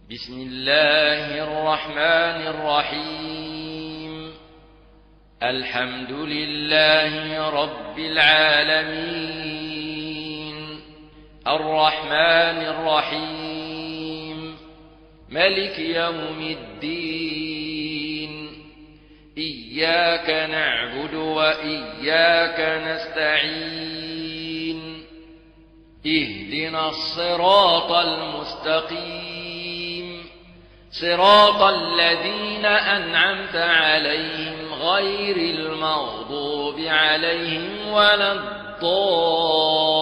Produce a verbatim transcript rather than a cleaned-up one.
بسم الله الرحمن الرحيم. الحمد لله رب العالمين، الرحمن الرحيم، ملك يوم الدين. إياك نعبد وإياك نستعين، اهدنا الصراط المستقيم، صراط الذين أنعمت عليهم غير المغضوب عليهم ولا الضالين.